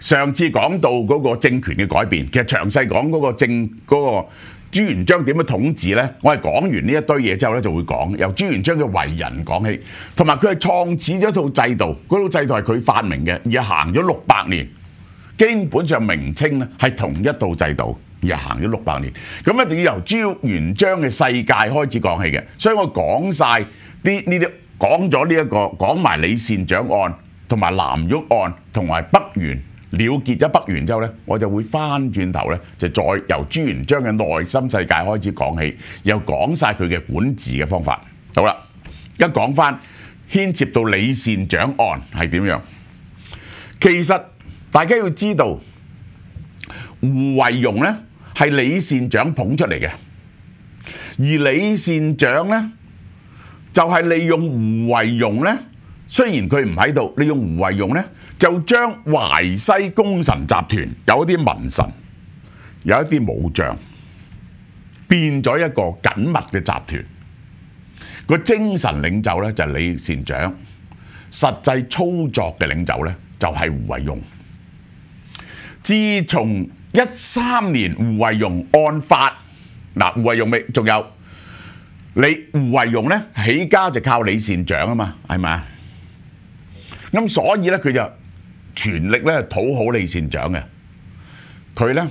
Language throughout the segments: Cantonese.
上次講到嗰個政權嘅改變，其實詳細講嗰個朱元璋點樣統治呢？我係講完呢一堆嘢之後呢，就會講由朱元璋嘅為人講起，同埋佢係創始咗一套制度，嗰套制度係佢發明嘅，而係行咗600年，基本上明清呢係同一套制度，而係行咗600年。咁一定要由朱元璋嘅世界開始講起嘅，所以我講晒呢啲，講咗呢一個，講埋李善長案同埋藍玉案同埋北元。了結咗北元之後呢，我就會翻轉頭呢，就再由朱元璋嘅內心世界開始講起，又講晒佢嘅管治嘅方法。好啦，而家講翻牽涉到李善長案係點樣？其實大家要知道，胡惟庸呢係李善長捧出嚟嘅，而李善長呢就係利用胡惟庸呢，雖然佢唔喺度，利用胡惟庸呢。就將淮西功臣集團有一啲文臣，有一啲武將，變咗一個緊密嘅集團。個精神領袖咧就係李善長，實際操作嘅領袖咧就係胡惟庸。自從13年胡惟庸案發，嗱胡惟庸未仲有胡惟庸咧起家就靠李善長啊嘛，係咪啊？咁所以咧佢就全力咧討好李善長嘅，佢咧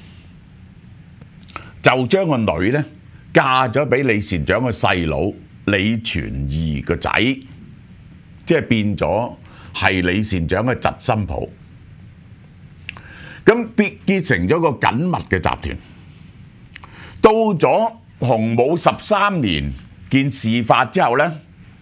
就將個女咧嫁咗俾李善長嘅細佬李存義個仔，即係變咗係李善長嘅侄心抱，咁結成咗個緊密嘅集團。到咗洪武13年件事發之後咧，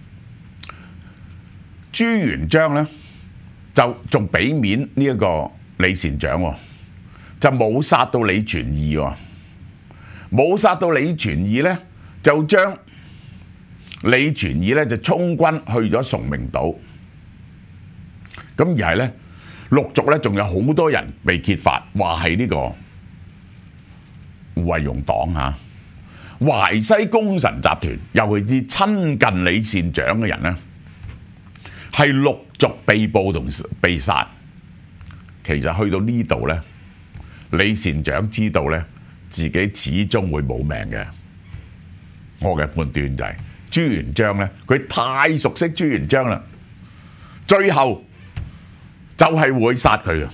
朱元璋咧就仲俾面呢一個李善長喎，就冇殺到李存義喎，冇殺到李存義咧，就將李存義咧就充軍去咗崇明島。咁而係咧陸續咧仲有好多人被揭發，話係呢個胡惟庸黨嚇，淮西功臣集團，尤其是親近李善長嘅人咧，係陸續被捕同被殺。其實去到呢度咧，李善長知道咧自己始終會冇命嘅。我嘅判斷就係朱元璋咧，佢太熟悉朱元璋啦，最後就係會殺佢嘅。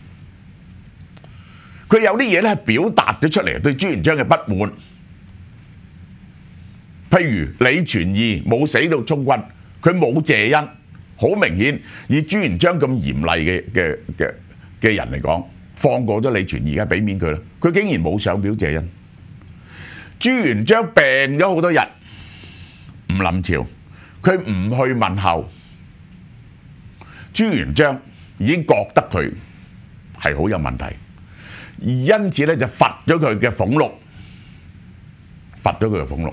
佢有啲嘢咧係表達咗出嚟對朱元璋嘅不滿，譬如李存義冇死到充軍，佢冇謝恩。好明顯，以朱元璋咁嚴厲嘅人嚟講，放過咗李存義，而家俾面佢啦。佢竟然冇上表謝恩。朱元璋病咗好多日，唔臨朝，佢唔去問候。朱元璋已經覺得佢係好有問題，而因此咧就罰咗佢嘅俸祿，罰咗佢嘅俸祿。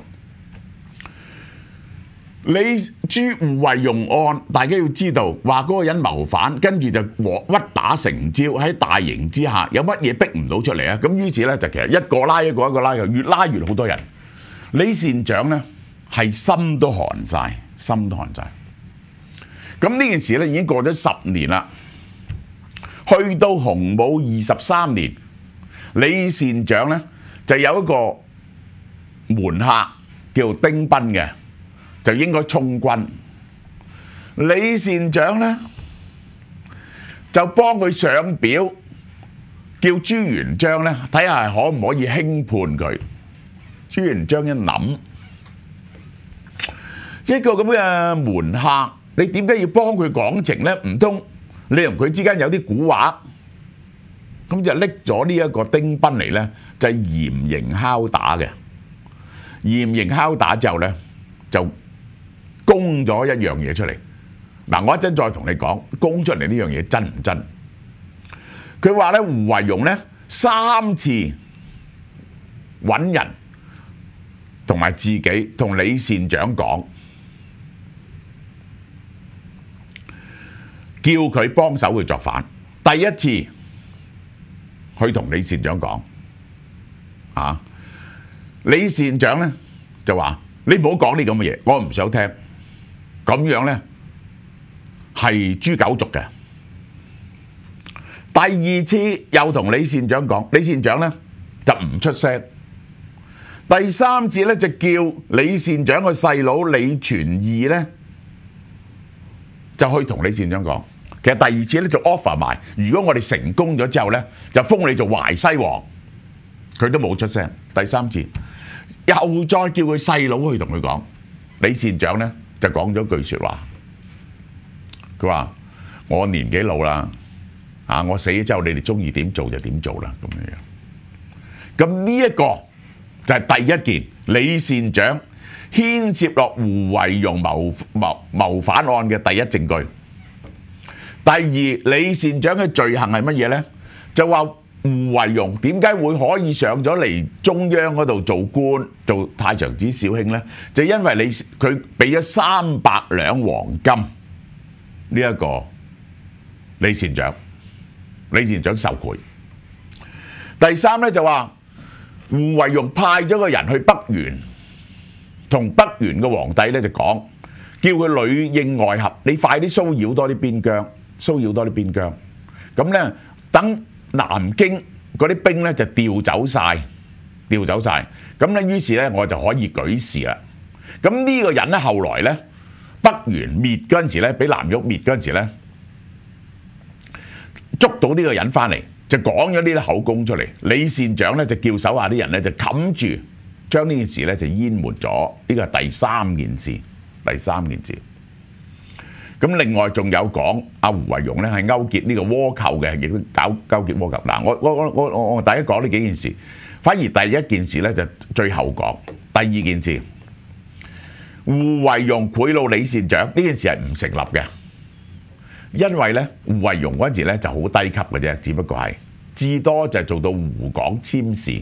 胡惟庸案，大家要知道，話嗰個人謀反，跟住就屈打成招，喺大刑之下，有乜嘢逼唔到出嚟啊？咁於是咧就其實一個拉一個，一個拉又越拉越好多人。李善長咧係心都寒晒，心都寒晒。咁呢件事咧已經過咗10年啦，去到洪武23年，李善長咧就有一個門客叫丁賓嘅。就應該充軍，李善長呢就幫佢上表，叫朱元璋呢睇下可唔可以輕判佢。朱元璋一諗，一個咁嘅門客，你點解要幫佢講情呢？唔通你同佢之間有啲蠱惑？咁就拎咗呢一個丁賓嚟呢，就係嚴刑拷打嘅。嚴刑拷打之後呢，就供咗一樣嘢出嚟。嗱，我一陣再同你講，供出嚟呢樣嘢真唔真？佢話咧，胡惟庸咧3次揾人同埋自己同李善長講，叫佢幫手去作反。第一次去同李善長講，李善長咧就話：你唔好講呢咁嘅嘢，我唔想聽。咁樣咧係誅九族嘅。 第二次又同李善長講，李善長咧就唔出聲。第三次咧就叫李善長個細佬李全義咧就去同李善長講。其實第二次咧就 offer 埋，如果我哋成功咗之後咧，就封你做淮西王。佢都冇出聲。第三次又再叫佢細佬去同佢講，李善長咧就講咗句説話，佢話：我年紀老啦，我死咗之後，你哋中意點做就點做啦咁樣。咁呢一個就係第一件李善長牽涉落胡惟庸謀反案嘅第一證據。第二，李善長嘅罪行係乜嘢呢？就話胡惟庸點解會可以上咗嚟中央嗰度做官，做太常寺少卿呢？就因為佢俾咗300兩黃金呢一個李善長受賄。第三呢，就話胡惟庸派咗個人去北元，同北元嘅皇帝呢就講，叫佢裏應外合，你快啲騷擾多啲邊疆。咁咧，等南京嗰啲兵咧就調走晒。咁咧，於是咧我就可以舉事啦。咁呢個人咧，後來咧北元滅嗰陣時咧，俾南喐滅嗰陣時咧，捉到呢個人翻嚟，就講咗呢啲口供出嚟。李善長咧就叫手下啲人咧就冚住，將呢件事咧就淹沒咗。呢個係第三件事。咁另外仲有講阿胡惟庸咧係勾結呢個倭寇嘅，亦都勾結倭寇。嗱，我第一講呢幾件事，反而第一件事咧就最後講。第二件事，胡惟庸賄賂李善長呢件事係唔成立嘅，因為咧胡惟庸嗰陣時咧就好低級嘅啫，只不過係至多就做到湖廣簽事。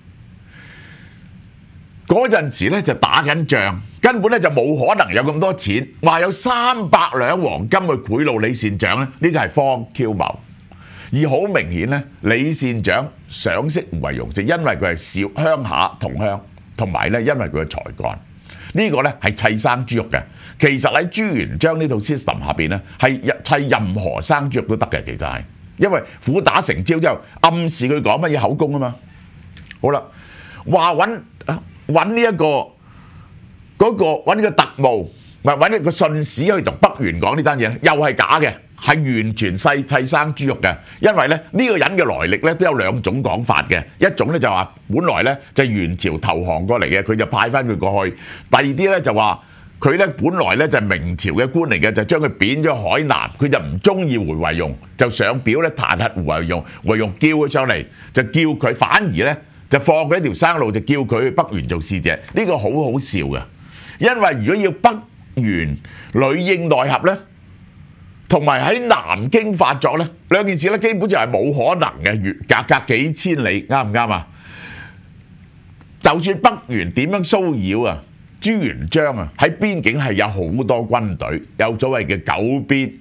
嗰陣時咧就打緊仗，根本咧就冇可能有咁多錢，話有300兩黃金去賄賂李善長咧，呢個係荒 Q 謀。而好明顯咧，李善長賞識胡惟庸，就因為佢係小鄉下同鄉，同埋咧因為佢嘅才幹。呢個咧係砌生豬肉嘅。其實喺朱元璋呢套 system 下邊咧，係砌任何生豬肉都得嘅。其實係因為虎打成招之後，暗示佢講乜嘢口供啊嘛。好啦，話揾呢一個揾呢個特務，唔係揾一個信使去同北元講呢單嘢咧，又係假嘅，係完全砌生豬肉嘅。因為咧呢個人嘅來歷咧都有兩種講法嘅，一種咧就話本來咧就係元朝投降過嚟嘅，佢就派翻佢過去；第二啲咧就話佢咧本來咧就係明朝嘅官嚟嘅，就將佢貶咗海南，佢就唔中意胡惟庸，就上表咧彈劾胡惟庸，胡惟庸叫佢上嚟，就叫佢反而咧。就放佢一條生路，就叫佢去北元做使者。呢個好好笑嘅，因為如果要北元裏應內合咧，同埋喺南京發作咧，兩件事咧基本就係冇可能嘅，隔幾千里，啱唔啱啊？就算北元點樣騷擾啊，朱元璋啊喺邊境係有好多軍隊，有所謂嘅九邊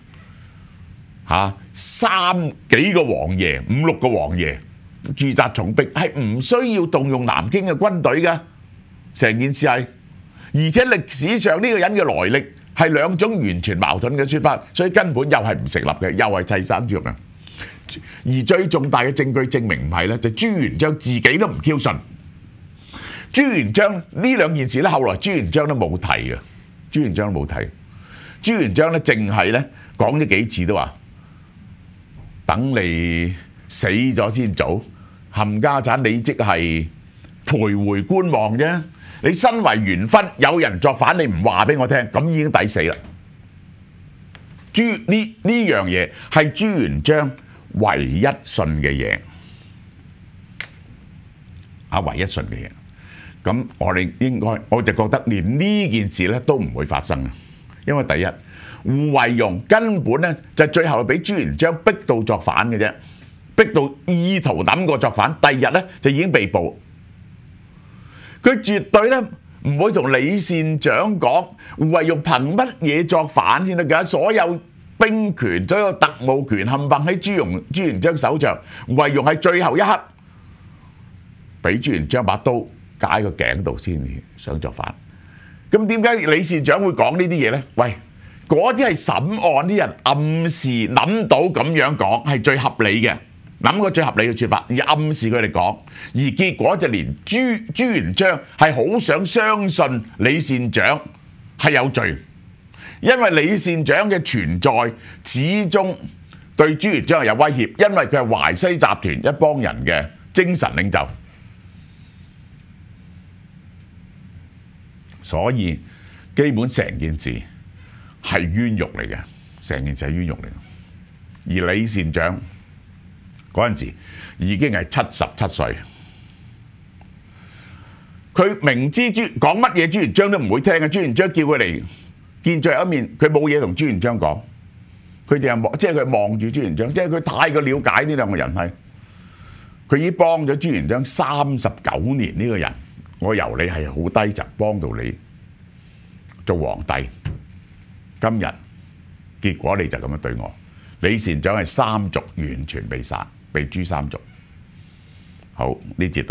3幾個王爺、5、6個王爺。駐紮重兵係唔需要動用南京嘅軍隊嘅，成件事係，而且歷史上呢個人嘅來歷係兩種完全矛盾嘅説法，所以根本又係唔成立嘅，又係砌生豬肉嘅。而最重大嘅證據證明唔係咧，就朱元璋自己都唔 Q 信。朱元璋呢兩件事咧，後來朱元璋都冇提嘅，朱元璋咧淨係咧講咗幾次都話，等你死咗先做。冚家產，你即係徘徊觀望啫。你身為元勳，有人作反，你唔話俾我聽，咁已經抵死啦。呢樣嘢係朱元璋唯一信嘅嘢，唯一信嘅嘢。咁我就覺得連呢件事咧都唔會發生，因為第一，胡惟庸根本咧就最後俾朱元璋逼到作反嘅啫。逼到意圖諗過作反，第二日咧就已經被捕。佢絕對咧唔會同李善長講胡惟庸憑乜嘢作反先得㗎？所有兵權、所有特務權冚唪唥喺朱元璋手上，胡惟庸係最後一刻俾朱元璋把刀架喺個頸度先想作反。咁點解李善長會講呢啲嘢咧？喂， 嗰啲係審案啲人暗示諗到咁樣講係最合理嘅，諗個最合理嘅説法，而暗示佢哋講，而結果就連朱元璋係好想相信李善長係有罪，因為李善長嘅存在始終對朱元璋係有威脅，因為佢係淮西集團一幫人嘅精神領袖，所以基本成件事係冤獄嚟嘅，成件事係冤獄嚟嘅。而李善長嗰陣時已經係77歲，佢明知講乜嘢朱元璋都唔會聽嘅，朱元璋叫佢嚟見最後一面，佢冇嘢同朱元璋講，佢淨係即係佢望住朱元璋，即係佢太過了解呢兩個人係，佢已經幫咗朱元璋39年呢個人，我由你係好低層幫到你做皇帝，今日結果你就咁樣對我。李善長係三族完全被殺，被誅三族。好，呢節到。